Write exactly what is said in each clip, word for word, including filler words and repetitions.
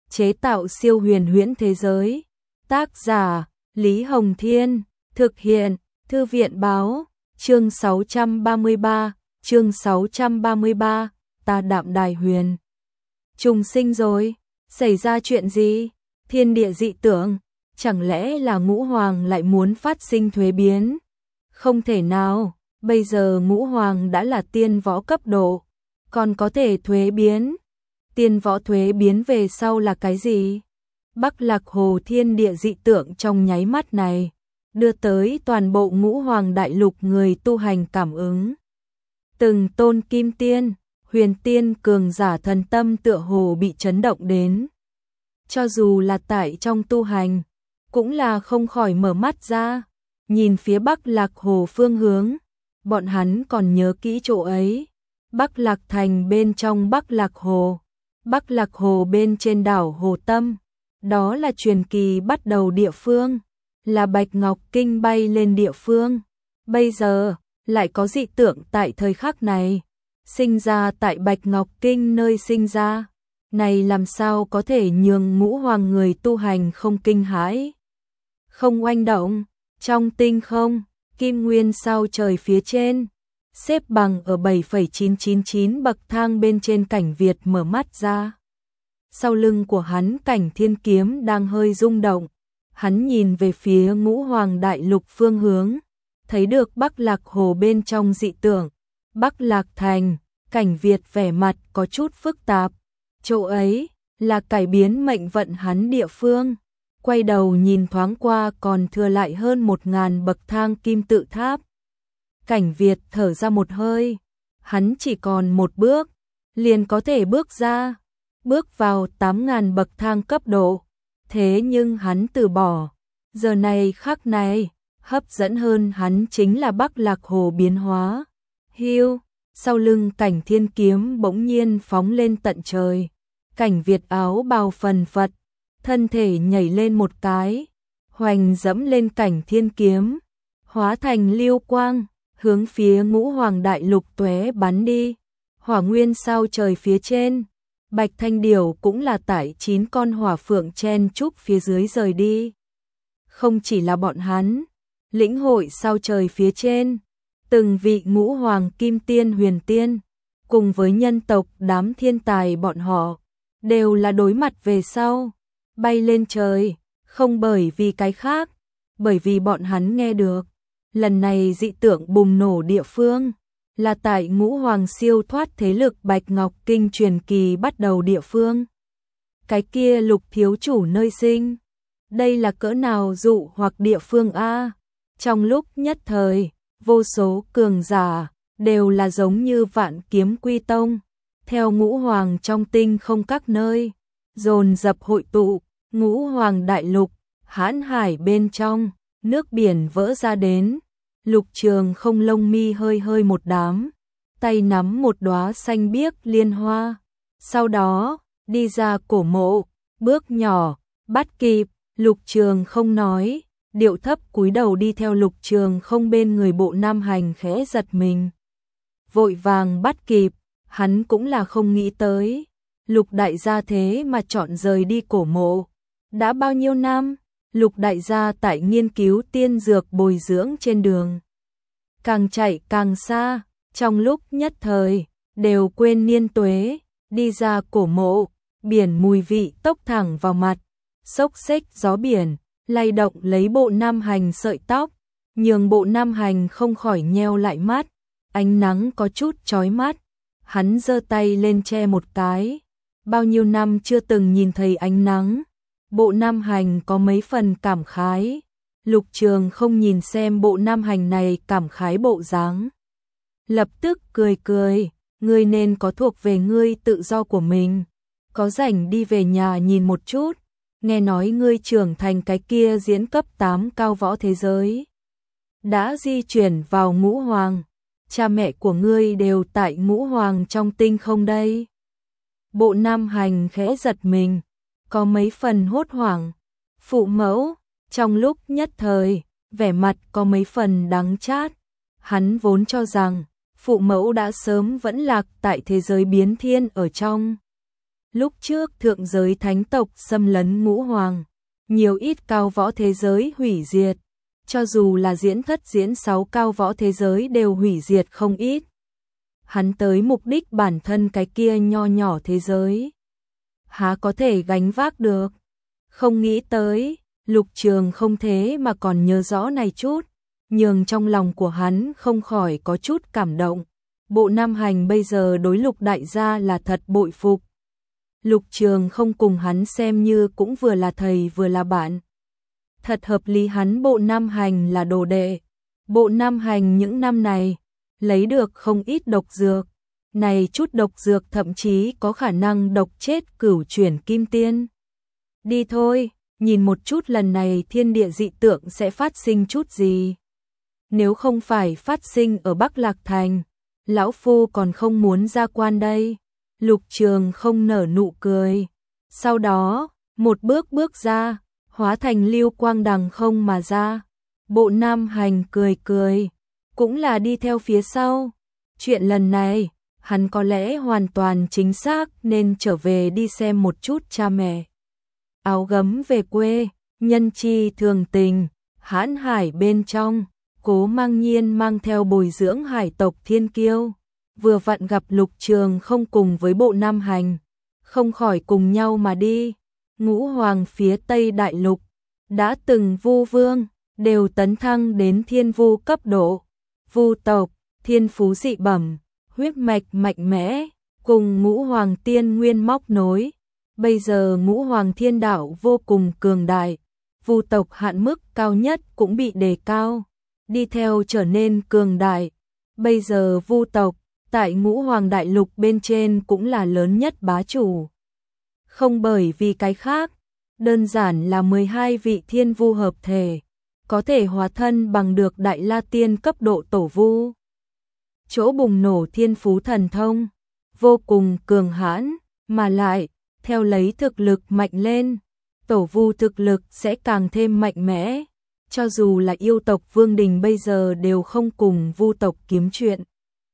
chế tạo siêu huyền huyễn thế giới. Tác giả, Lý Hồng Thiên, thực hiện, Thư viện Báo, chương sáu trăm ba mươi ba, chương sáu trăm ba mươi ba, ta Đạm Đài Huyền. Trùng sinh rồi, xảy ra chuyện gì? Thiên địa dị tượng, chẳng lẽ là Ngũ Hoàng lại muốn phát sinh thuế biến? Không thể nào, bây giờ Ngũ Hoàng đã là tiên võ cấp độ, còn có thể thuế biến. Tiên võ thuế biến về sau là cái gì? Bắc Lạc Hồ thiên địa dị tượng trong nháy mắt này, đưa tới toàn bộ Ngũ Hoàng đại lục người tu hành cảm ứng. Từng tôn kim tiên, huyền tiên cường giả thần tâm tựa hồ bị chấn động đến. Cho dù là tại trong tu hành, cũng là không khỏi mở mắt ra, nhìn phía Bắc Lạc Hồ phương hướng, bọn hắn còn nhớ kỹ chỗ ấy. Bắc Lạc Thành bên trong Bắc Lạc Hồ, Bắc Lạc Hồ bên trên đảo Hồ Tâm, đó là truyền kỳ bắt đầu địa phương, là Bạch Ngọc Kinh bay lên địa phương. Bây giờ, lại có dị tượng tại thời khắc này, sinh ra tại Bạch Ngọc Kinh nơi sinh ra. Này làm sao có thể nhường Ngũ Hoàng người tu hành không kinh hãi, không oanh động? Trong tinh không, kim nguyên sao trời phía trên, xếp bằng ở bảy phẩy chín chín chín bậc thang bên trên, Cảnh Việt mở mắt ra. Sau lưng của hắn Cảnh Thiên Kiếm đang hơi rung động, hắn nhìn về phía Ngũ Hoàng đại lục phương hướng, thấy được Bắc Lạc Hồ bên trong dị tượng, Bắc Lạc Thành. Cảnh Việt vẻ mặt có chút phức tạp, chỗ ấy là cải biến mệnh vận hắn địa phương. Quay đầu nhìn thoáng qua còn thừa lại hơn một ngàn bậc thang kim tự tháp. Cảnh Việt thở ra một hơi, hắn chỉ còn một bước, liền có thể bước ra, bước vào tám ngàn bậc thang cấp độ. Thế nhưng hắn từ bỏ, giờ này khắc này, hấp dẫn hơn hắn chính là Bắc Lạc Hồ biến hóa. Hiu, sau lưng Cảnh Thiên Kiếm bỗng nhiên phóng lên tận trời. Cảnh Việt áo bào phần phật, thân thể nhảy lên một cái, hoành dẫm lên Cảnh Thiên Kiếm, hóa thành lưu quang, hướng phía Ngũ Hoàng đại lục tóe bắn đi. Hỏa nguyên sao trời phía trên, Bạch Thanh Điểu cũng là tại chín con hỏa phượng chen chúc phía dưới rời đi. Không chỉ là bọn hắn, lĩnh hội sao trời phía trên, từng vị Ngũ Hoàng kim tiên huyền tiên, cùng với nhân tộc đám thiên tài bọn họ, đều là đối mặt về sau, bay lên trời, không bởi vì cái khác, bởi vì bọn hắn nghe được, lần này dị tượng bùng nổ địa phương, là tại Ngũ Hoàng siêu thoát thế lực Bạch Ngọc Kinh truyền kỳ bắt đầu địa phương. Cái kia Lục thiếu chủ nơi sinh, đây là cỡ nào dụ hoặc địa phương a? Trong lúc nhất thời, vô số cường giả đều là giống như vạn kiếm quy tông, theo Ngũ Hoàng trong tinh không các nơi, dồn dập hội tụ. Ngũ Hoàng đại lục, hãn hải bên trong, nước biển vỡ ra đến. Lục Trường Không lông mi hơi hơi một đám, tay nắm một đóa xanh biếc liên hoa, sau đó đi ra cổ mộ, bước nhỏ bắt kịp. Lục Trường Không nói, điệu thấp cúi đầu đi theo Lục Trường Không bên người. Bộ Nam Hành khẽ giật mình, vội vàng bắt kịp. Hắn cũng là không nghĩ tới, Lục đại gia thế mà chọn rời đi cổ mộ. Đã bao nhiêu năm, Lục đại gia tại nghiên cứu tiên dược bồi dưỡng trên đường, càng chạy càng xa, trong lúc nhất thời đều quên niên tuế. Đi ra cổ mộ, biển mùi vị tốc thẳng vào mặt, xốc xếch gió biển lay động lấy Bộ Nam Hành sợi tóc, nhường Bộ Nam Hành không khỏi nheo lại mắt. Ánh nắng có chút chói mắt, hắn giơ tay lên che một cái. Bao nhiêu năm chưa từng nhìn thấy ánh nắng, Bộ Nam Hành có mấy phần cảm khái. Lục Trường Không nhìn xem Bộ Nam Hành này cảm khái bộ dáng, lập tức cười cười, ngươi nên có thuộc về ngươi tự do của mình, có rảnh đi về nhà nhìn một chút. Nghe nói ngươi trưởng thành cái kia diễn cấp tám cao võ thế giới, đã di chuyển vào Ngũ Hoàng, cha mẹ của ngươi đều tại Ngũ Hoàng trong tinh không đây. Bộ Nam Hành khẽ giật mình, có mấy phần hốt hoảng. Phụ mẫu, trong lúc nhất thời, vẻ mặt có mấy phần đắng chát. Hắn vốn cho rằng phụ mẫu đã sớm vẫn lạc tại thế giới biến thiên ở trong. Lúc trước thượng giới thánh tộc xâm lấn ngũ hoàng, nhiều ít cao võ thế giới hủy diệt, cho dù là diễn thất diễn sáu cao võ thế giới đều hủy diệt không ít. Hắn tới mục đích bản thân cái kia nho nhỏ thế giới, há có thể gánh vác được. Không nghĩ tới, Lục Trường không thế mà còn nhớ rõ này chút, nhường trong lòng của hắn không khỏi có chút cảm động. Bộ Nam Hành bây giờ đối Lục đại gia là thật bội phục. Lục Trường không cùng hắn xem như cũng vừa là thầy vừa là bạn. Thật hợp lý hắn Bộ Nam Hành là đồ đệ. Bộ Nam Hành những năm này lấy được không ít độc dược. Này chút độc dược thậm chí có khả năng độc chết cửu chuyển kim tiên. Đi thôi, nhìn một chút lần này thiên địa dị tượng sẽ phát sinh chút gì. Nếu không phải phát sinh ở Bắc Lạc Thành, lão phu còn không muốn ra quan đây. Lục Trường không nở nụ cười. Sau đó, một bước bước ra, hóa thành lưu quang đằng không mà ra. Bộ Nam Hành cười cười, cũng là đi theo phía sau. Chuyện lần này, hắn có lẽ hoàn toàn chính xác nên trở về đi xem một chút cha mẹ. Áo gấm về quê, nhân chi thường tình, hãn hải bên trong, Cố Mang Nhiên mang theo bồi dưỡng hải tộc thiên kiêu. Vừa vặn gặp Lục Trường không cùng với Bộ Nam Hành, không khỏi cùng nhau mà đi. Ngũ hoàng phía Tây Đại Lục, đã từng vu vương, đều tấn thăng đến thiên vu cấp độ. Vu tộc, thiên phú dị bẩm, huyết mạch mạnh mẽ, cùng ngũ hoàng tiên nguyên móc nối. Bây giờ ngũ hoàng thiên đạo vô cùng cường đại, vu tộc hạn mức cao nhất cũng bị đề cao, đi theo trở nên cường đại. Bây giờ vu tộc, tại ngũ hoàng đại lục bên trên cũng là lớn nhất bá chủ. Không bởi vì cái khác, đơn giản là mười hai vị thiên vu hợp thể, có thể hóa thân bằng được đại la tiên cấp độ tổ vu. Chỗ bùng nổ thiên phú thần thông, vô cùng cường hãn, mà lại, theo lấy thực lực mạnh lên, tổ vu thực lực sẽ càng thêm mạnh mẽ. Cho dù là yêu tộc Vương Đình bây giờ đều không cùng vu tộc kiếm chuyện.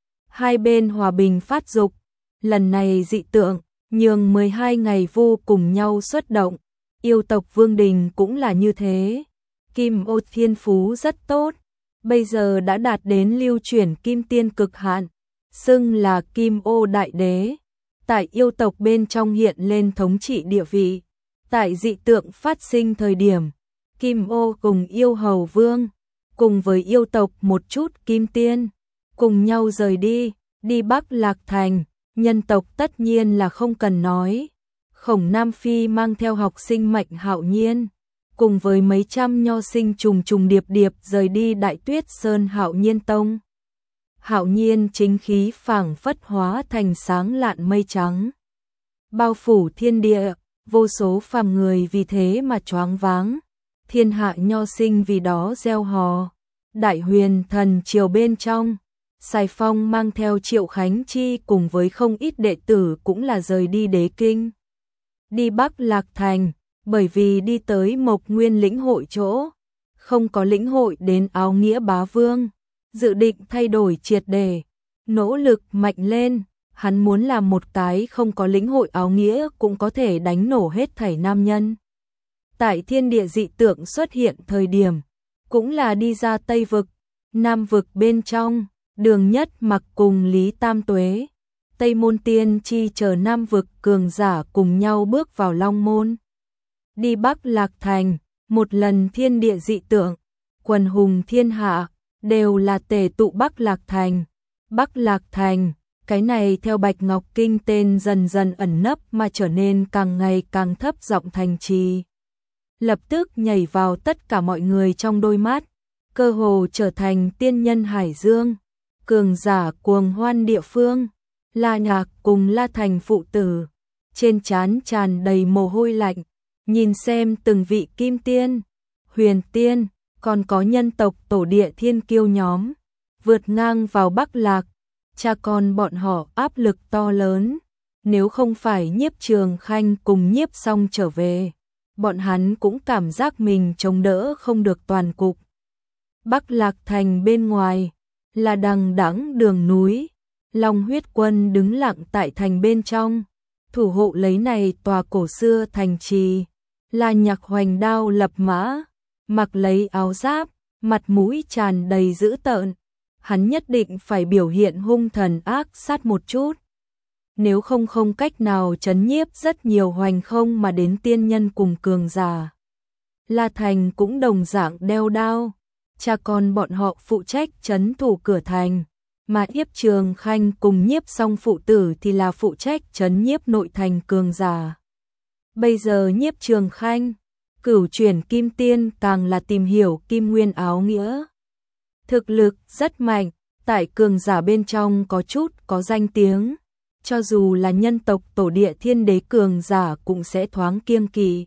Hai bên hòa bình phát dục, lần này dị tượng, nhường mười hai ngày vu cùng nhau xuất động, yêu tộc Vương Đình cũng là như thế. Kim ô thiên phú rất tốt, bây giờ đã đạt đến lưu chuyển kim tiên cực hạn, xưng là Kim ô đại đế, tại yêu tộc bên trong hiện lên thống trị địa vị. Tại dị tượng phát sinh thời điểm, Kim ô cùng yêu hầu vương, cùng với yêu tộc một chút kim tiên, cùng nhau rời đi, đi Bắc Lạc Thành. Nhân tộc tất nhiên là không cần nói. Khổng Nam Phi mang theo học sinh Mạnh Hạo Nhiên, cùng với mấy trăm nho sinh trùng trùng điệp điệp rời đi Đại Tuyết Sơn Hạo Nhiên Tông. Hạo Nhiên chính khí phảng phất hóa thành sáng lạn mây trắng, bao phủ thiên địa, vô số phàm người vì thế mà choáng váng. Thiên hạ nho sinh vì đó reo hò. Đại Huyền Thần triều bên trong, Sài Phong mang theo Triệu Khánh Chi cùng với không ít đệ tử cũng là rời đi Đế Kinh, đi Bắc Lạc Thành, bởi vì đi tới Mộc Nguyên lĩnh hội chỗ, không có lĩnh hội đến áo nghĩa bá vương, dự định thay đổi triệt để, nỗ lực mạnh lên. Hắn muốn làm một cái không có lĩnh hội áo nghĩa cũng có thể đánh nổ hết thảy nam nhân. Tại thiên địa dị tượng xuất hiện thời điểm, cũng là đi ra Tây Vực, Nam Vực bên trong, Đường Nhất Mặc cùng Lý Tam Tuế, Tây Môn Tiên Chi chờ Nam Vực cường giả cùng nhau bước vào Long Môn. Đi Bắc Lạc Thành, một lần thiên địa dị tượng, quần hùng thiên hạ, đều là tề tụ Bắc Lạc Thành. Bắc Lạc Thành, cái này theo Bạch Ngọc Kinh tên dần dần ẩn nấp mà trở nên càng ngày càng thấp giọng thành trì. Lập tức nhảy vào tất cả mọi người trong đôi mắt, cơ hồ trở thành tiên nhân hải dương, cường giả cuồng hoan địa phương. La Nhạc cùng La Thành phụ tử, trên trán tràn đầy mồ hôi lạnh, nhìn xem từng vị kim tiên, huyền tiên, còn có nhân tộc tổ địa thiên kiêu nhóm, vượt ngang vào Bắc Lạc, cha con bọn họ áp lực to lớn. Nếu không phải Nhiếp Trường Khanh cùng Nhiếp Song trở về, bọn hắn cũng cảm giác mình chống đỡ không được toàn cục. Bắc Lạc Thành bên ngoài là đằng đẵng đường núi, Long Huyết Quân đứng lặng tại thành bên trong, thủ hộ lấy này tòa cổ xưa thành trì. La Nhạc hoành đao lập mã, mặc lấy áo giáp, mặt mũi tràn đầy dữ tợn. Hắn nhất định phải biểu hiện hung thần ác sát một chút. Nếu không không cách nào trấn nhiếp rất nhiều hoành không mà đến tiên nhân cùng cường giả. La Thành cũng đồng dạng đeo đao, cha con bọn họ phụ trách trấn thủ cửa thành, mà Nhiếp Trường Khanh cùng Nhiếp Song phụ tử thì là phụ trách trấn nhiếp nội thành cường giả. Bây giờ Nhiếp Trường Khanh, cửu chuyển kim tiên càng là tìm hiểu kim nguyên áo nghĩa. Thực lực rất mạnh, tại cường giả bên trong có chút có danh tiếng, cho dù là nhân tộc tổ địa thiên đế cường giả cũng sẽ thoáng kiêng kỵ.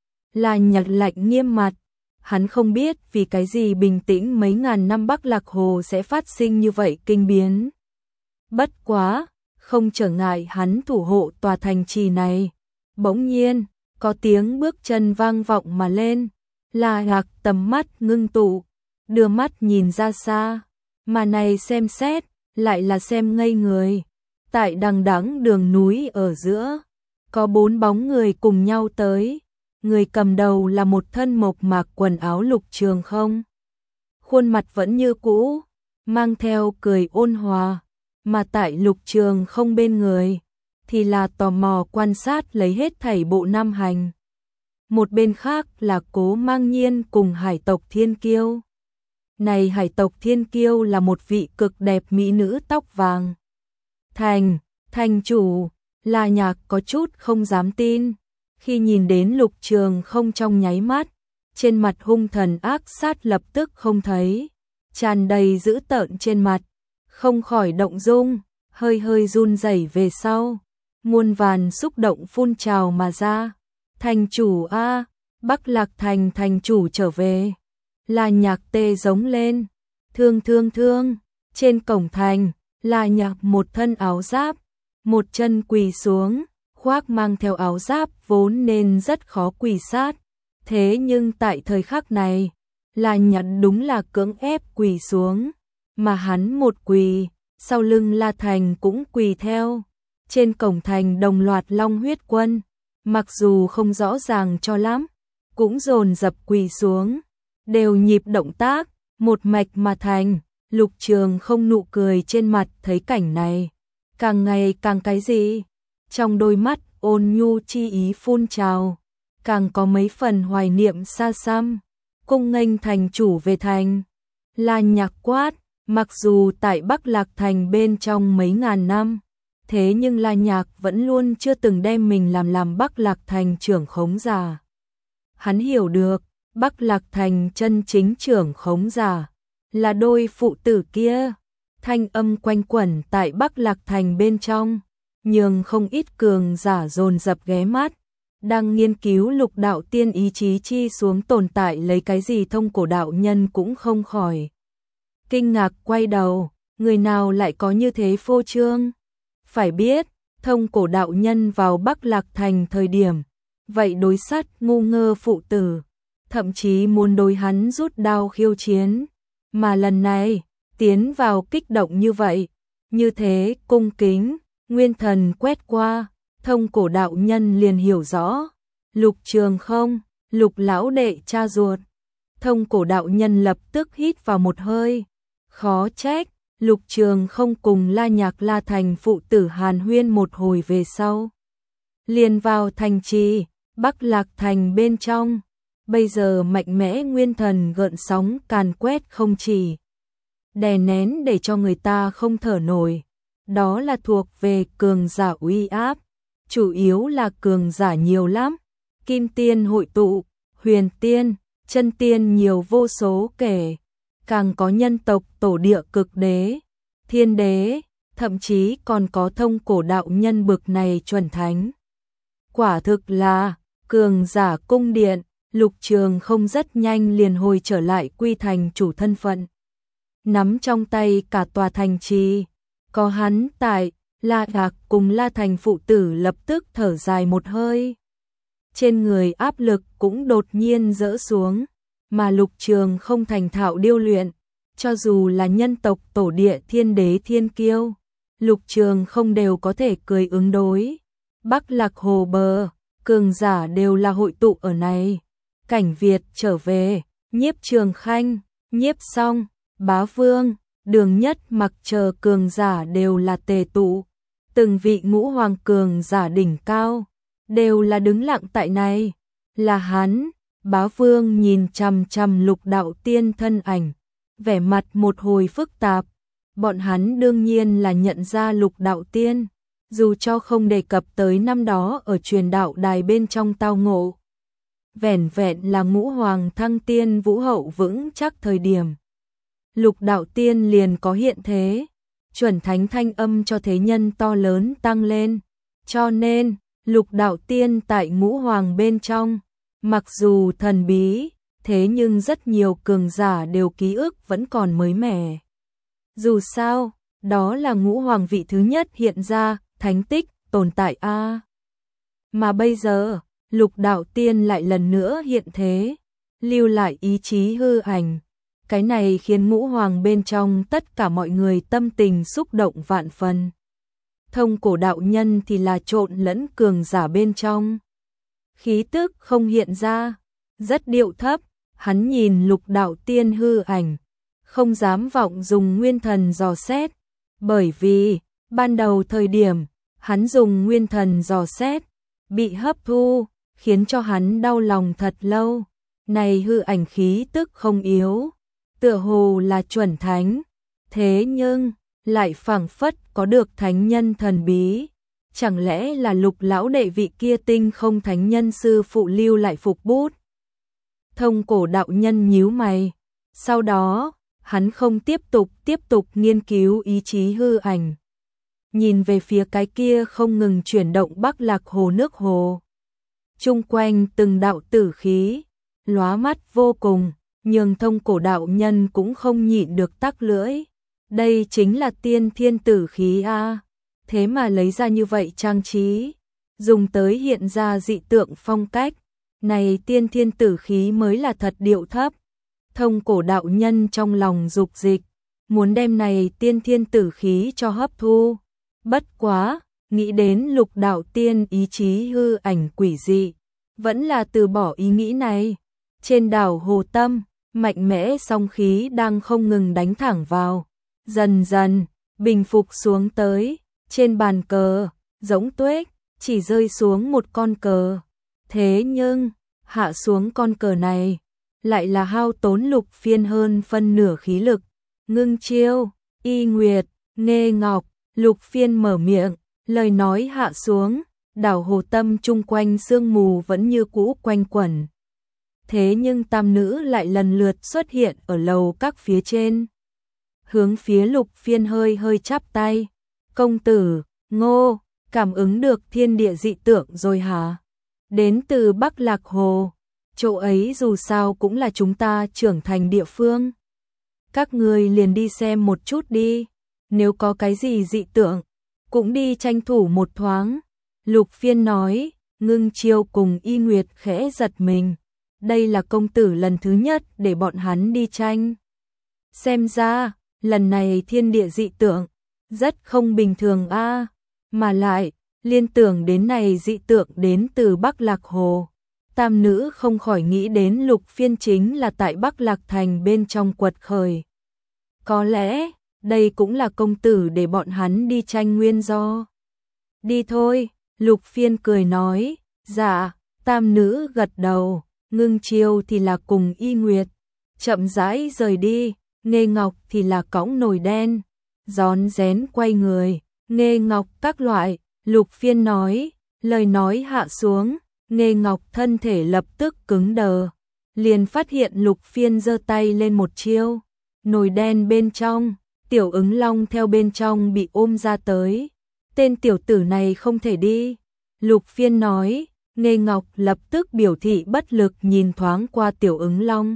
La Nhạc lạnh nghiêm mặt, hắn không biết vì cái gì bình tĩnh mấy ngàn năm Bắc Lạc Hồ sẽ phát sinh như vậy kinh biến. Bất quá, không trở ngại hắn thủ hộ tòa thành trì này. Bỗng nhiên, có tiếng bước chân vang vọng mà lên, La Nhạc tầm mắt ngưng tụ, đưa mắt nhìn ra xa, mà này xem xét, lại là xem ngây người. Tại đằng đẵng đường núi ở giữa, có bốn bóng người cùng nhau tới. Người cầm đầu là một thân mộc mạc quần áo Lục Trường Không. Khuôn mặt vẫn như cũ, mang theo cười ôn hòa, mà tại Lục Trường Không bên người, thì là tò mò quan sát lấy hết thảy bộ Nam Hành. Một bên khác là Cố Mang Nhiên cùng hải tộc Thiên Kiêu. Này hải tộc Thiên Kiêu là một vị cực đẹp mỹ nữ tóc vàng. Thành, thành chủ, La Nhạc có chút không dám tin. Khi nhìn đến Lục Trường Không trong nháy mắt, trên mặt hung thần ác sát lập tức không thấy, tràn đầy dữ tợn trên mặt, không khỏi động dung, hơi hơi run rẩy về sau, muôn vàn xúc động phun trào mà ra. Thành chủ a, Bắc Lạc Thành thành chủ trở về. La Nhạc tê giống lên, thương thương thương, trên cổng thành, La Nhạc một thân áo giáp, một chân quỳ xuống. Khoác mang theo áo giáp vốn nên rất khó quỳ sát, thế nhưng tại thời khắc này, La Nhạc đúng là cưỡng ép quỳ xuống, mà hắn một quỳ, sau lưng La Thành cũng quỳ theo. Trên cổng thành đồng loạt Long Huyết Quân, mặc dù không rõ ràng cho lắm, cũng dồn dập quỳ xuống, đều nhịp động tác, một mạch mà thành. Lục Trường Không nụ cười trên mặt thấy cảnh này, càng ngày càng cái gì? Trong đôi mắt ôn nhu chi ý phun trào, càng có mấy phần hoài niệm xa xăm. Cung nghênh thành chủ về thành. La Nhạc quát, mặc dù tại Bắc Lạc Thành bên trong mấy ngàn năm, thế nhưng La Nhạc vẫn luôn chưa từng đem mình làm làm Bắc Lạc Thành trưởng khống giả. Hắn hiểu được, Bắc Lạc Thành chân chính trưởng khống giả là đôi phụ tử kia. Thanh âm quanh quẩn tại Bắc Lạc Thành bên trong, nhường không ít cường giả dồn dập ghé mắt, đang nghiên cứu lục đạo tiên ý chí chi xuống tồn tại lấy cái gì. Thông Cổ đạo nhân cũng không khỏi kinh ngạc quay đầu, người nào lại có như thế phô trương. Phải biết, Thông Cổ đạo nhân vào Bắc Lạc Thành thời điểm, vậy đối sát ngu ngơ phụ tử, thậm chí muốn đối hắn rút đao khiêu chiến, mà lần này, tiến vào kích động như vậy, như thế cung kính. Nguyên thần quét qua, Thông Cổ đạo nhân liền hiểu rõ, Lục Trường Không, Lục lão đệ cha ruột. Thông Cổ đạo nhân lập tức hít vào một hơi, khó trách, Lục Trường Không cùng La Nhạc La Thành phụ tử hàn huyên một hồi về sau, liền vào thành trì, Bắc Lạc Thành bên trong. Bây giờ mạnh mẽ nguyên thần gợn sóng càn quét không chỉ, đè nén để cho người ta không thở nổi. Đó là thuộc về cường giả uy áp, chủ yếu là cường giả nhiều lắm, kim tiên hội tụ, huyền tiên, chân tiên nhiều vô số kể, càng có nhân tộc tổ địa cực đế, thiên đế, thậm chí còn có Thông Cổ đạo nhân bực này chuẩn thánh. Quả thực là cường giả cung điện. Lục Trường Không rất nhanh liền hồi trở lại quy thành chủ thân phận, nắm trong tay cả tòa thành trì. Có hắn tại, La Nhạc cùng La Thành phụ tử lập tức thở dài một hơi. Trên người áp lực cũng đột nhiên dỡ xuống, mà Lục Trường Không thành thạo điêu luyện, cho dù là nhân tộc tổ địa thiên đế thiên kiêu, Lục Trường Không đều có thể cười ứng đối. Bắc Lạc Hồ bờ, cường giả đều là hội tụ ở này. Cảnh Việt trở về, Nhiếp Trường Khanh, Nhiếp Song, Bá Vương, Đường Nhất Mặc chờ cường giả đều là tề tụ. Từng vị ngũ hoàng cường giả đỉnh cao, đều là đứng lặng tại này. Là hắn, Bá Vương nhìn chằm chằm Lục Đạo Tiên thân ảnh, vẻ mặt một hồi phức tạp. Bọn hắn đương nhiên là nhận ra Lục Đạo Tiên, dù cho không đề cập tới năm đó ở truyền đạo đài bên trong tao ngộ. Vẻn vẹn là ngũ hoàng thăng tiên vũ hậu vững chắc thời điểm. Lục Đạo Tiên liền có hiện thế, chuẩn thánh thanh âm cho thế nhân to lớn tăng lên. Cho nên, Lục Đạo Tiên tại ngũ hoàng bên trong, mặc dù thần bí, thế nhưng rất nhiều cường giả đều ký ức vẫn còn mới mẻ. Dù sao, đó là ngũ hoàng vị thứ nhất hiện ra, thánh tích, tồn tại a. Mà bây giờ, Lục Đạo Tiên lại lần nữa hiện thế, lưu lại ý chí hư ảnh. Cái này khiến ngũ hoàng bên trong tất cả mọi người tâm tình xúc động vạn phần. Thông Cổ đạo nhân thì là trộn lẫn cường giả bên trong. Khí tức không hiện ra, rất điệu thấp, hắn nhìn Lục Đạo Tiên hư ảnh, không dám vọng dùng nguyên thần dò xét, bởi vì, ban đầu thời điểm, hắn dùng nguyên thần dò xét, bị hấp thu, khiến cho hắn đau lòng thật lâu. Này hư ảnh khí tức không yếu, tựa hồ là chuẩn thánh, thế nhưng, lại phảng phất có được thánh nhân thần bí. Chẳng lẽ là Lục lão đệ vị kia tinh không thánh nhân sư phụ lưu lại phục bút? Thông Cổ đạo nhân nhíu mày, sau đó, hắn không tiếp tục tiếp tục nghiên cứu ý chí hư ảnh. Nhìn về phía cái kia không ngừng chuyển động Bắc Lạc Hồ nước hồ. Chung quanh từng đạo tử khí, lóa mắt vô cùng, nhưng Thông Cổ đạo nhân cũng không nhịn được tắc lưỡi. Đây chính là tiên thiên tử khí a, thế mà lấy ra như vậy trang trí, dùng tới hiện ra dị tượng phong cách. Này tiên thiên tử khí mới là thật điệu thấp. Thông Cổ đạo nhân trong lòng dục dịch, muốn đem này tiên thiên tử khí cho hấp thu. Bất quá, nghĩ đến Lục Đạo Tiên ý chí hư ảnh quỷ dị, vẫn là từ bỏ ý nghĩ này. Trên đảo Hồ Tâm, mạnh mẽ song khí đang không ngừng đánh thẳng vào, dần dần bình phục xuống tới. Trên bàn cờ, giống tuếch, chỉ rơi xuống một con cờ. Thế nhưng, hạ xuống con cờ này, lại là hao tốn Lục Phiên hơn phân nửa khí lực. Ngưng chiêu, Y Nguyệt, Nghê Ngọc, Lục Phiên mở miệng, lời nói hạ xuống, đảo Hồ Tâm chung quanh sương mù vẫn như cũ quanh quẩn. Thế nhưng tam nữ lại lần lượt xuất hiện ở lầu các phía trên. Hướng phía Lục Phiên hơi hơi chắp tay. Công tử, Ngô, cảm ứng được thiên địa dị tượng rồi hả? Đến từ Bắc Lạc Hồ, chỗ ấy dù sao cũng là chúng ta trưởng thành địa phương. Các người liền đi xem một chút đi, nếu có cái gì dị tượng, cũng đi tranh thủ một thoáng. Lục Phiên nói, Ngưng Chiêu cùng Y Nguyệt khẽ giật mình. Đây là công tử lần thứ nhất để bọn hắn đi tranh. Xem ra, lần này thiên địa dị tượng, rất không bình thường a, mà lại, liên tưởng đến này dị tượng đến từ Bắc Lạc Hồ. Tam nữ không khỏi nghĩ đến Lục Phiên chính là tại Bắc Lạc Thành bên trong quật khởi. Có lẽ, đây cũng là công tử để bọn hắn đi tranh nguyên do. Đi thôi, Lục Phiên cười nói, dạ, tam nữ gật đầu, Ngưng Chiêu thì là cùng Y Nguyệt, chậm rãi rời đi, Nghê Ngọc thì là cõng nồi đen, rón rén quay người, Nghê Ngọc các loại. Lục Phiên nói, lời nói hạ xuống, Nghê Ngọc thân thể lập tức cứng đờ, liền phát hiện Lục Phiên giơ tay lên một chiêu, nồi đen bên trong, Tiểu Ứng Long theo bên trong bị ôm ra tới. Tên tiểu tử này không thể đi. Lục Phiên nói, Nghê Ngọc lập tức biểu thị bất lực nhìn thoáng qua Tiểu Ứng Long.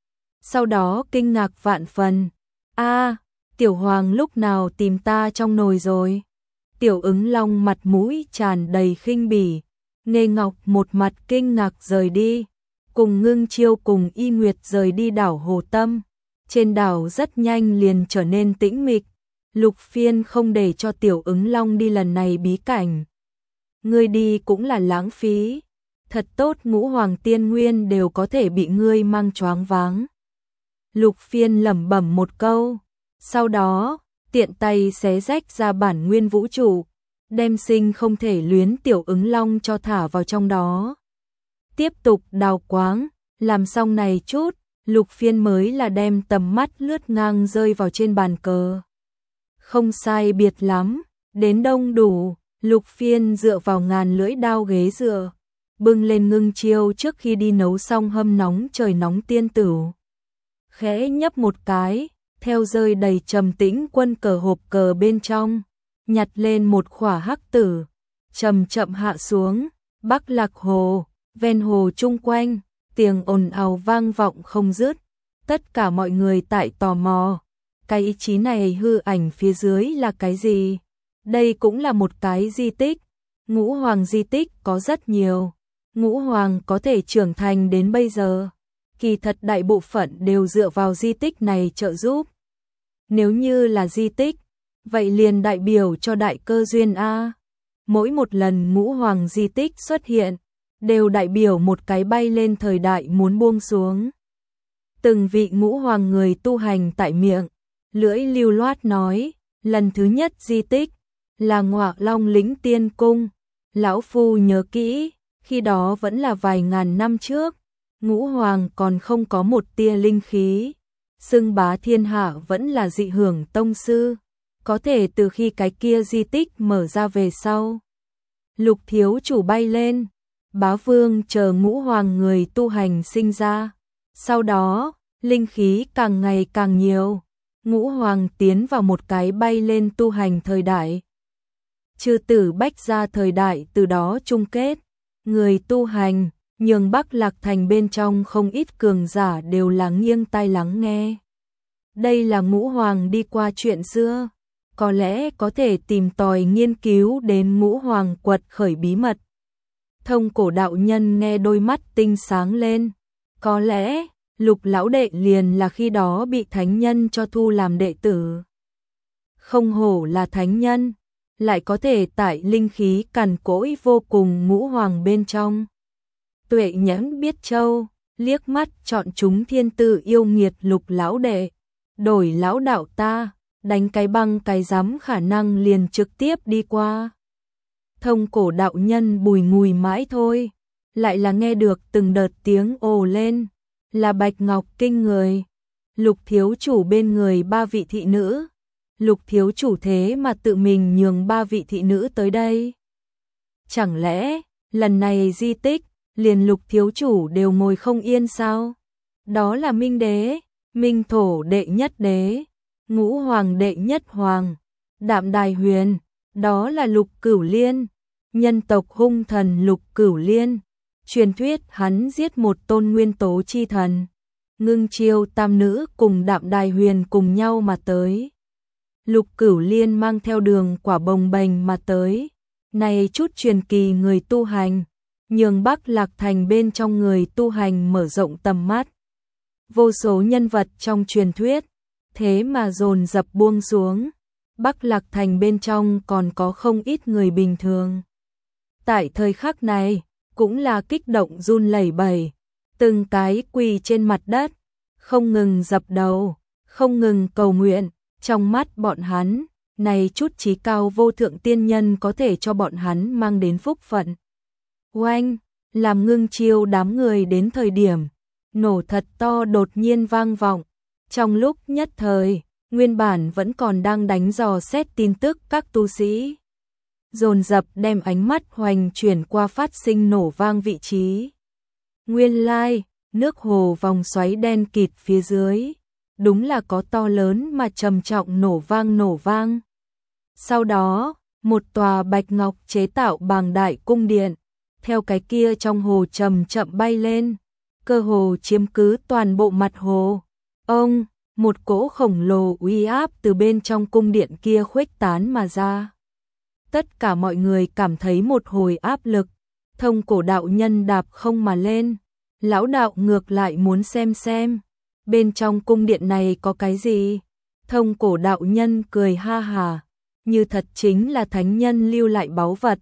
Sau đó kinh ngạc vạn phần, a, Tiểu Hoàng lúc nào tìm ta trong nồi rồi? Tiểu Ứng Long mặt mũi tràn đầy khinh bỉ. Nghê Ngọc một mặt kinh ngạc rời đi, cùng Ngưng Chiêu cùng Y Nguyệt rời đi đảo Hồ Tâm. Trên đảo rất nhanh liền trở nên tĩnh mịch. Lục Phiên không để cho Tiểu Ứng Long đi lần này bí cảnh. ngươi đi cũng là lãng phí. Thật tốt ngũ hoàng tiên nguyên đều có thể bị ngươi mang choáng váng. Lục Phiên lẩm bẩm một câu, sau đó, tiện tay xé rách ra bản nguyên vũ trụ, đem sinh không thể luyến tiểu ứng long cho thả vào trong đó. Tiếp tục đào quáng, làm xong này chút, Lục Phiên mới là đem tầm mắt lướt ngang rơi vào trên bàn cờ. Không sai biệt lắm, đến đông đủ, Lục Phiên dựa vào ngàn lưỡi đao ghế dựa, bưng lên ngưng chiêu trước khi đi nấu xong hâm nóng trời nóng tiên tửu. Khẽ nhấp một cái, theo rơi đầy trầm tĩnh quân cờ hộp cờ bên trong, nhặt lên một khỏa hắc tử, chậm chậm hạ xuống, Bắc Lạc Hồ, ven hồ chung quanh, tiếng ồn ào vang vọng không dứt, tất cả mọi người tại tò mò, cái ý chí này hư ảnh phía dưới là cái gì? Đây cũng là một cái di tích, ngũ hoàng di tích có rất nhiều, ngũ hoàng có thể trưởng thành đến bây giờ, kỳ thật đại bộ phận đều dựa vào di tích này trợ giúp. Nếu như là di tích, vậy liền đại biểu cho đại cơ duyên A. Mỗi một lần ngũ hoàng di tích xuất hiện, đều đại biểu một cái bay lên thời đại muốn buông xuống. Từng vị ngũ hoàng người tu hành tại miệng, lưỡi lưu loát nói, lần thứ nhất di tích, là Ngọa Long Lĩnh Tiên Cung. Lão Phu nhớ kỹ, khi đó vẫn là vài ngàn năm trước, ngũ hoàng còn không có một tia linh khí. Xưng bá thiên hạ vẫn là dị hưởng tông sư, có thể từ khi cái kia di tích mở ra về sau. Lục thiếu chủ bay lên, bá vương chờ ngũ hoàng người tu hành sinh ra. Sau đó, linh khí càng ngày càng nhiều, ngũ hoàng tiến vào một cái bay lên tu hành thời đại. Chư tử bách gia thời đại từ đó chung kết, người tu hành, nhường Bắc Lạc Thành bên trong không ít cường giả đều là nghiêng tai lắng nghe. Đây là ngũ hoàng đi qua chuyện xưa, có lẽ có thể tìm tòi nghiên cứu đến ngũ hoàng quật khởi bí mật. Thông cổ đạo nhân nghe đôi mắt tinh sáng lên, có lẽ Lục lão đệ liền là khi đó bị thánh nhân cho thu làm đệ tử. Không hổ là thánh nhân, lại có thể tại linh khí cằn cỗi vô cùng ngũ hoàng bên trong. Tuệ Nhẫn biết châu, liếc mắt chọn chúng thiên tử yêu nghiệt Lục lão đệ, đổi lão đạo ta, đánh cái băng cái giám khả năng liền trực tiếp đi qua. Thông cổ đạo nhân bùi ngùi mãi thôi, lại là nghe được từng đợt tiếng ồ lên, là Bạch Ngọc kinh người. Lục thiếu chủ bên người ba vị thị nữ, Lục thiếu chủ thế mà tự mình nhường ba vị thị nữ tới đây. Chẳng lẽ, lần này di tích, liền Lục thiếu chủ đều ngồi không yên sao? Đó là Minh đế, Minh thổ đệ nhất đế, ngũ hoàng đệ nhất hoàng, Đạm Đài Huyền, đó là Lục Cửu Liên, nhân tộc hung thần Lục Cửu Liên. Truyền thuyết hắn giết một tôn nguyên tố chi thần. Ngưng chiêu tam nữ cùng Đạm Đài Huyền cùng nhau mà tới. Lục Cửu Liên mang theo đường quả bồng bềnh mà tới. Này chút truyền kỳ người tu hành, nhường Bắc Lạc Thành bên trong người tu hành mở rộng tầm mắt. Vô số nhân vật trong truyền thuyết, thế mà dồn dập buông xuống. Bắc Lạc Thành bên trong còn có không ít người bình thường. Tại thời khắc này, cũng là kích động run lẩy bẩy, từng cái quỳ trên mặt đất, không ngừng dập đầu, không ngừng cầu nguyện, trong mắt bọn hắn, này chút chí cao vô thượng tiên nhân có thể cho bọn hắn mang đến phúc phận. Oanh, làm ngưng chiêu đám người đến thời điểm, nổ thật to đột nhiên vang vọng, trong lúc nhất thời, nguyên bản vẫn còn đang đánh dò xét tin tức các tu sĩ. Dồn dập đem ánh mắt hoành chuyển qua phát sinh nổ vang vị trí. Nguyên lai, nước hồ vòng xoáy đen kịt phía dưới, đúng là có to lớn mà trầm trọng nổ vang nổ vang. Sau đó, một tòa bạch ngọc chế tạo bàng đại cung điện, theo cái kia trong hồ chậm chậm bay lên, cơ hồ chiếm cứ toàn bộ mặt hồ. Ông, một cỗ khổng lồ uy áp từ bên trong cung điện kia khuếch tán mà ra. Tất cả mọi người cảm thấy một hồi áp lực, thông cổ đạo nhân đạp không mà lên, lão đạo ngược lại muốn xem xem, bên trong cung điện này có cái gì? Thông cổ đạo nhân cười ha hà, như thật chính là thánh nhân lưu lại báu vật,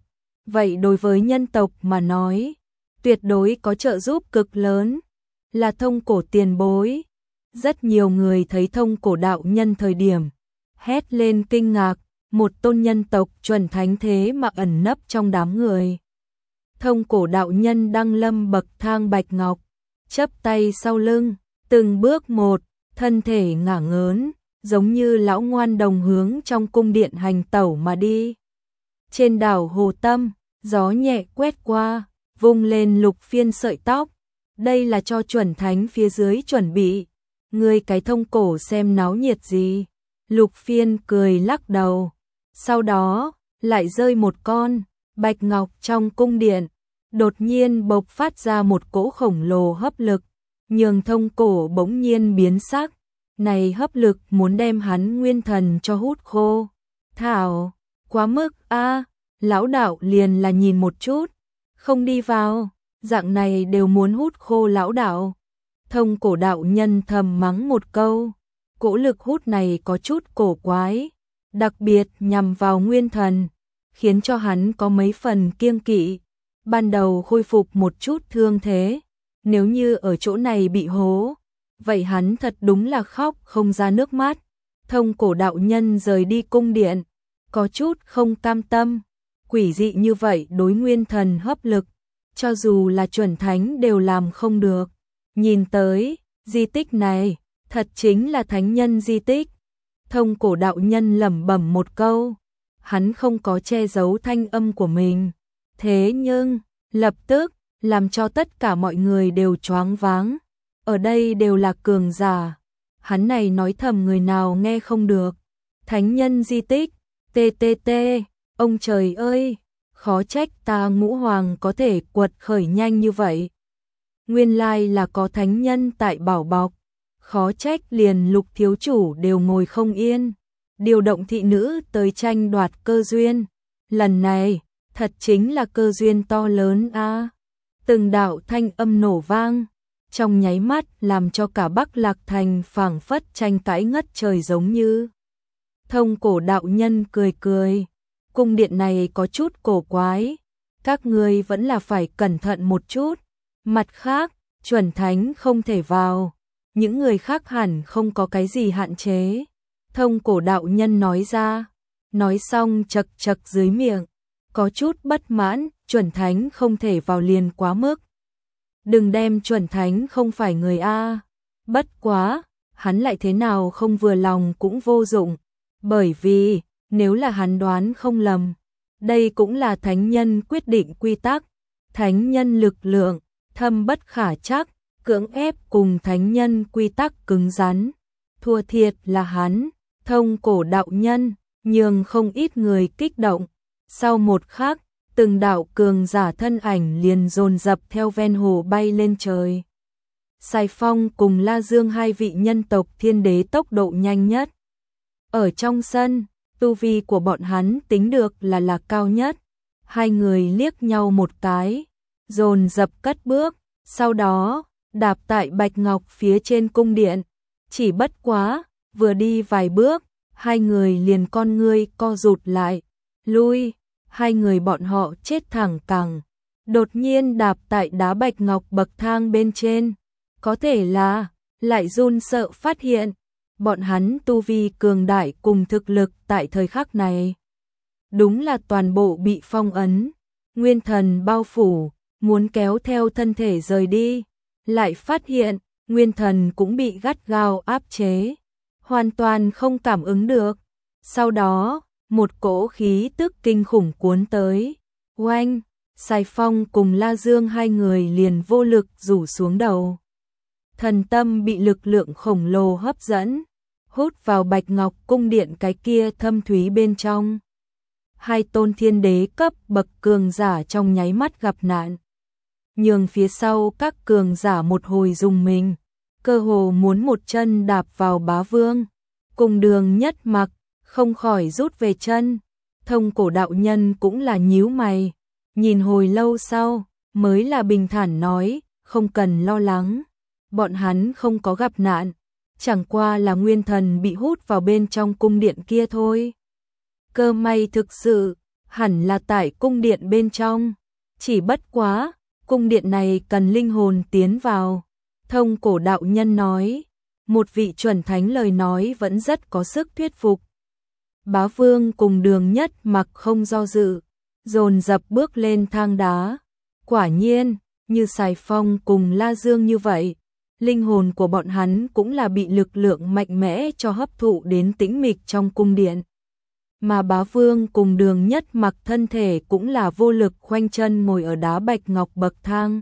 vậy đối với nhân tộc mà nói, tuyệt đối có trợ giúp cực lớn, là Thông Cổ tiền bối. Rất nhiều người thấy Thông Cổ đạo nhân thời điểm, hét lên kinh ngạc, một tôn nhân tộc chuẩn thánh thế mà ẩn nấp trong đám người. Thông Cổ đạo nhân đăng lâm bậc thang bạch ngọc, chắp tay sau lưng, từng bước một, thân thể ngả ngớn, giống như lão ngoan đồng hướng trong cung điện hành tẩu mà đi. Trên đảo Hồ Tâm, gió nhẹ quét qua, vung lên lục phiên sợi tóc. Đây là cho chuẩn thánh phía dưới chuẩn bị. Người cái Thông Cổ xem náo nhiệt gì? Lục phiên cười lắc đầu. Sau đó, lại rơi một con, bạch ngọc trong cung điện. Đột nhiên bộc phát ra một cỗ khổng lồ hấp lực. Nhường Thông Cổ bỗng nhiên biến sắc. Này hấp lực muốn đem hắn nguyên thần cho hút khô. Thảo, quá mức a, lão đạo liền là nhìn một chút, không đi vào, dạng này đều muốn hút khô lão đạo. Thông Cổ đạo nhân thầm mắng một câu, cỗ lực hút này có chút cổ quái, đặc biệt nhằm vào nguyên thần, khiến cho hắn có mấy phần kiêng kỵ. Ban đầu khôi phục một chút thương thế, nếu như ở chỗ này bị hố, vậy hắn thật đúng là khóc không ra nước mắt. Thông Cổ đạo nhân rời đi cung điện, có chút không cam tâm, quỷ dị như vậy đối nguyên thần hấp lực, cho dù là chuẩn thánh đều làm không được. Nhìn tới, di tích này, thật chính là thánh nhân di tích. Thông Cổ đạo nhân lẩm bẩm một câu, hắn không có che giấu thanh âm của mình. Thế nhưng, lập tức, làm cho tất cả mọi người đều choáng váng. Ở đây đều là cường giả. Hắn này nói thầm người nào nghe không được. Thánh nhân di tích, tê tê tê, ông trời ơi, khó trách ta Ngũ Hoàng có thể quật khởi nhanh như vậy. Nguyên lai là có thánh nhân tại bảo bọc, khó trách liền Lục thiếu chủ đều ngồi không yên, điều động thị nữ tới tranh đoạt cơ duyên. Lần này, thật chính là cơ duyên to lớn a. Từng đạo thanh âm nổ vang, trong nháy mắt làm cho cả Bắc Lạc Thành phảng phất tranh cãi ngất trời giống như. Thông Cổ đạo nhân cười cười, cung điện này có chút cổ quái, các ngươi vẫn là phải cẩn thận một chút. Mặt khác, chuẩn thánh không thể vào, những người khác hẳn không có cái gì hạn chế. Thông Cổ đạo nhân nói ra, nói xong chật chật dưới miệng, có chút bất mãn, chuẩn thánh không thể vào liền quá mức. Đừng đem chuẩn thánh không phải người A. Bất quá, hắn lại thế nào không vừa lòng cũng vô dụng, bởi vì, nếu là hắn đoán không lầm, đây cũng là thánh nhân quyết định quy tắc, thánh nhân lực lượng, thâm bất khả trắc, cưỡng ép cùng thánh nhân quy tắc cứng rắn. Thua thiệt là hắn, Thông Cổ đạo nhân, nhường không ít người kích động. Sau một khắc, từng đạo cường giả thân ảnh liền dồn dập theo ven hồ bay lên trời. Sài Phong cùng La Dương hai vị nhân tộc thiên đế tốc độ nhanh nhất. Ở trong sân, tu vi của bọn hắn tính được là là cao nhất. Hai người liếc nhau một cái, dồn dập cất bước, sau đó đạp tại bạch ngọc phía trên cung điện. Chỉ bất quá, vừa đi vài bước, hai người liền con ngươi co rụt lại, lui. Hai người bọn họ chết thẳng cẳng, đột nhiên đạp tại đá bạch ngọc bậc thang bên trên, có thể là lại run sợ phát hiện, bọn hắn tu vi cường đại cùng thực lực tại thời khắc này. Đúng là toàn bộ bị phong ấn, nguyên thần bao phủ, muốn kéo theo thân thể rời đi, lại phát hiện, nguyên thần cũng bị gắt gao áp chế, hoàn toàn không cảm ứng được. Sau đó, một cỗ khí tức kinh khủng cuốn tới. Oanh, Sài Phong cùng La Dương hai người liền vô lực rủ xuống đầu. Thần tâm bị lực lượng khổng lồ hấp dẫn, hút vào bạch ngọc cung điện cái kia thâm thúy bên trong. Hai tôn thiên đế cấp bậc cường giả trong nháy mắt gặp nạn. Nhường phía sau các cường giả một hồi dùng mình, cơ hồ muốn một chân đạp vào bá vương. Cùng đường nhất mặc, không khỏi rút về chân. Thông Cổ đạo nhân cũng là nhíu mày, nhìn hồi lâu sau, mới là bình thản nói, không cần lo lắng, bọn hắn không có gặp nạn, chẳng qua là nguyên thần bị hút vào bên trong cung điện kia thôi. Cơ may thực sự, hẳn là tại cung điện bên trong. Chỉ bất quá, cung điện này cần linh hồn tiến vào. Thông cổ đạo nhân nói, một vị chuẩn thánh lời nói vẫn rất có sức thuyết phục. Bá Vương cùng Đường Nhất Mặc không do dự, dồn dập bước lên thang đá. Quả nhiên, như Sài Phong cùng La Dương như vậy, linh hồn của bọn hắn cũng là bị lực lượng mạnh mẽ cho hấp thụ đến tĩnh mịch trong cung điện. Mà Bá Vương cùng Đường Nhất Mặc thân thể cũng là vô lực khoanh chân ngồi ở đá bạch ngọc bậc thang.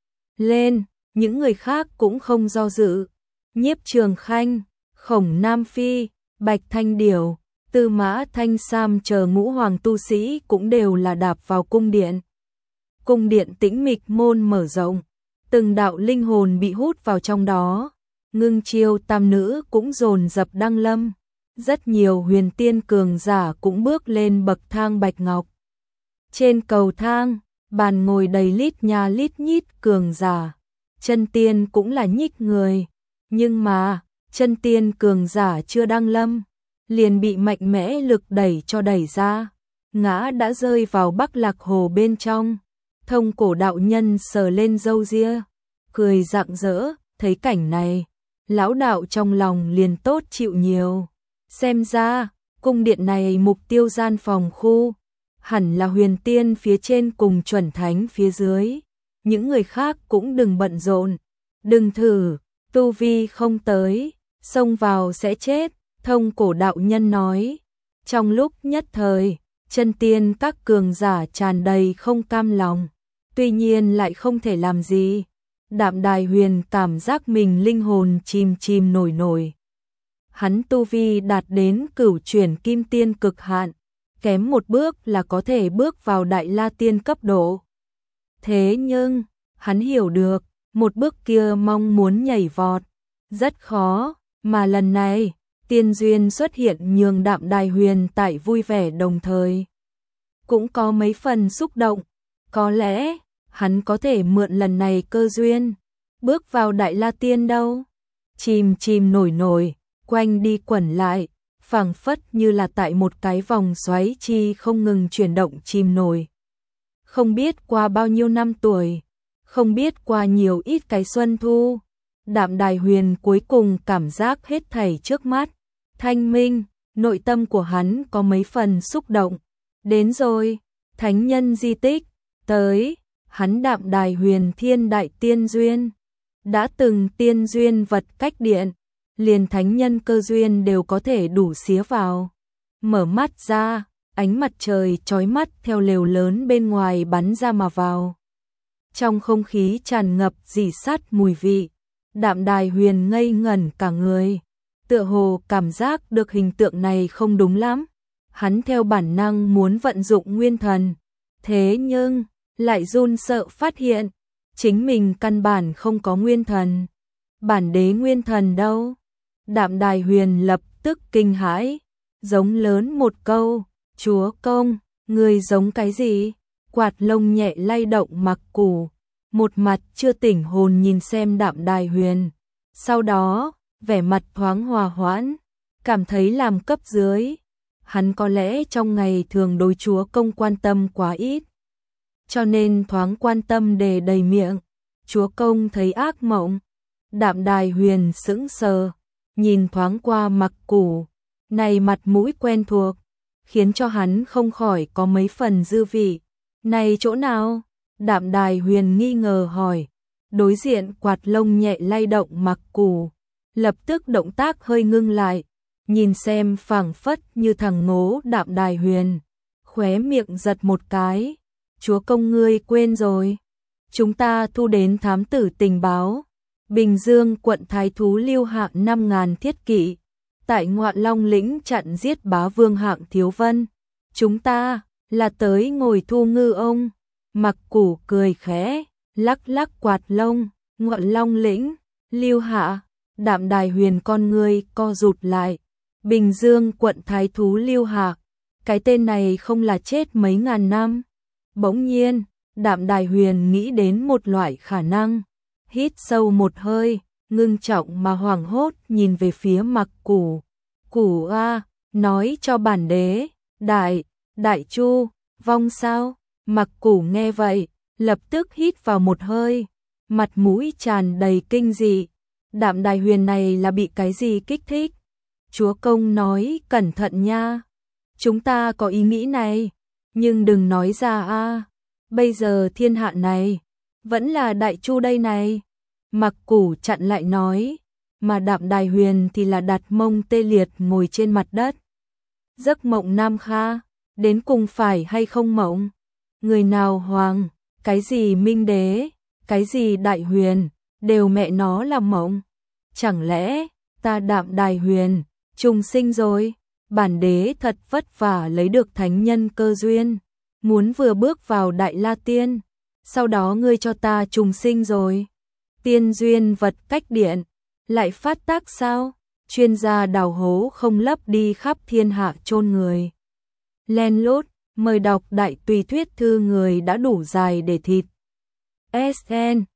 Lên, những người khác cũng không do dự. Nhiếp Trường Khanh, Khổng Nam Phi, Bạch Thanh Điểu, Tư Mã Thanh Sam chờ ngũ hoàng tu sĩ cũng đều là đạp vào cung điện. Cung điện tĩnh mịch môn mở rộng, từng đạo linh hồn bị hút vào trong đó. Ngưng Chiêu tam nữ cũng dồn dập đăng lâm. Rất nhiều huyền tiên cường giả cũng bước lên bậc thang bạch ngọc. Trên cầu thang, bàn ngồi đầy lít nha lít nhít cường giả. Chân tiên cũng là nhích người. Nhưng mà, chân tiên cường giả chưa đăng lâm, liền bị mạnh mẽ lực đẩy cho đẩy ra. Ngã đã rơi vào Bắc Lạc Hồ bên trong. Thông cổ đạo nhân sờ lên râu ria, cười rạng rỡ, thấy cảnh này. Lão đạo trong lòng liền tốt chịu nhiều. Xem ra, cung điện này mục tiêu gian phòng khu, hẳn là huyền tiên phía trên cùng chuẩn thánh phía dưới. Những người khác cũng đừng bận rộn, đừng thử, tu vi không tới, xông vào sẽ chết, thông cổ đạo nhân nói. Trong lúc nhất thời, chân tiên các cường giả tràn đầy không cam lòng, tuy nhiên lại không thể làm gì. Đạm Đài Huyền cảm giác mình linh hồn chìm chìm nổi nổi. Hắn tu vi đạt đến cửu chuyển kim tiên cực hạn, kém một bước là có thể bước vào đại la tiên cấp độ. Thế nhưng, hắn hiểu được, một bước kia mong muốn nhảy vọt, rất khó, mà lần này, tiên duyên xuất hiện nhường Đạm Đài Huyền tại vui vẻ đồng thời. Cũng có mấy phần xúc động, có lẽ, hắn có thể mượn lần này cơ duyên, bước vào đại la tiên đâu. Chìm chìm nổi nổi, quanh đi quẩn lại, phảng phất như là tại một cái vòng xoáy chi không ngừng chuyển động chìm nổi. Không biết qua bao nhiêu năm tuổi, không biết qua nhiều ít cái xuân thu, Đạm Đài Huyền cuối cùng cảm giác hết thảy trước mắt thanh minh, nội tâm của hắn có mấy phần xúc động. Đến rồi, thánh nhân di tích, tới, hắn Đạm Đài Huyền thiên đại tiên duyên, đã từng tiên duyên vật cách điện, liền thánh nhân cơ duyên đều có thể đủ xía vào. Mở mắt ra, ánh mặt trời chói mắt theo lều lớn bên ngoài bắn ra mà vào. Trong không khí tràn ngập rỉ sắt mùi vị, Đạm Đài Huyền ngây ngẩn cả người, tựa hồ cảm giác được hình tượng này không đúng lắm. Hắn theo bản năng muốn vận dụng nguyên thần, thế nhưng lại run sợ phát hiện chính mình căn bản không có nguyên thần. Bản đế nguyên thần đâu? Đạm Đài Huyền lập tức kinh hãi, giống lớn một câu, chúa công, người giống cái gì? Quạt lông nhẹ lay động Mặc Củ, một mặt chưa tỉnh hồn nhìn xem Đạm Đài Huyền. Sau đó, vẻ mặt thoáng hòa hoãn, cảm thấy làm cấp dưới. Hắn có lẽ trong ngày thường đối chúa công quan tâm quá ít, cho nên thoáng quan tâm đề đầy miệng. Chúa công thấy ác mộng. Đạm Đài Huyền sững sờ, nhìn thoáng qua Mặc Củ, này mặt mũi quen thuộc, khiến cho hắn không khỏi có mấy phần dư vị. Này chỗ nào? Đạm Đài Huyền nghi ngờ hỏi. Đối diện quạt lông nhẹ lay động Mặc Củ, lập tức động tác hơi ngưng lại, nhìn xem phảng phất như thằng ngố Đạm Đài Huyền, khóe miệng giật một cái. Chúa công ngươi quên rồi, chúng ta thu đến thám tử tình báo, Bình Dương quận thái thú Lưu Hạng năm ngàn thiết kỵ, tại Ngoạn Long lĩnh chặn giết bá vương Hạng Thiếu Vân. Chúng ta là tới ngồi thu ngư ông. Mặc Củ cười khẽ, lắc lắc quạt lông. Ngoạn Long lĩnh, Lưu Hạ. Đạm Đài Huyền con ngươi co rụt lại. Bình Dương quận thái thú Lưu Hạ, cái tên này không là chết mấy ngàn năm. Bỗng nhiên, Đạm Đài Huyền nghĩ đến một loại khả năng, hít sâu một hơi, ngưng trọng mà hoảng hốt nhìn về phía Mặc Củ. Củ a, nói cho bản đế, đại, đại chu, vong sao? Mặc Củ nghe vậy, lập tức hít vào một hơi, mặt mũi tràn đầy kinh dị. Đạm Đài Huyền này là bị cái gì kích thích? Chúa công nói cẩn thận nha. Chúng ta có ý nghĩ này, nhưng đừng nói ra a. Bây giờ thiên hạ này vẫn là Đại Chu đây này. Mặc Củ chặn lại nói, mà Đạm Đài Huyền thì là đặt mông tê liệt ngồi trên mặt đất. Giấc mộng Nam Kha, đến cùng phải hay không mộng? Người nào hoàng, cái gì Minh Đế, cái gì Đại Huyền, đều mẹ nó là mộng. Chẳng lẽ ta Đạm Đài Huyền trùng sinh rồi? Bản đế thật vất vả lấy được thánh nhân cơ duyên, muốn vừa bước vào Đại La Tiên, sau đó ngươi cho ta trùng sinh rồi. Tiên duyên vật cách điện, lại phát tác sao? Chuyên gia đào hố không lấp đi khắp thiên hạ chôn người. Len lút, mời đọc Đại Tùy Thuyết Thư người đã đủ dài để thịt. ét en